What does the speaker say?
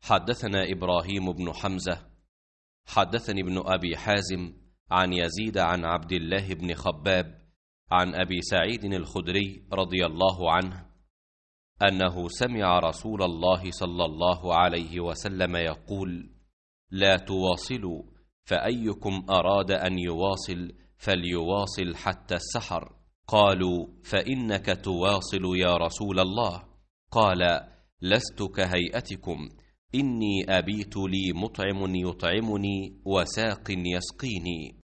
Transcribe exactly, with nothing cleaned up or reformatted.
حدثنا إبراهيم بن حمزة حدثني ابن أبي حازم عن يزيد عن عبد الله بن خباب عن أبي سعيد الخدري رضي الله عنه أنه سمع رسول الله صلى الله عليه وسلم يقول: لا تواصلوا، فأيكم أراد أن يواصل فليواصل حتى السحر. قالوا: فإنك تواصل يا رسول الله. قال: لست كهيئتكم، إني أبيت لي مطعم يطعمني وساق يسقيني.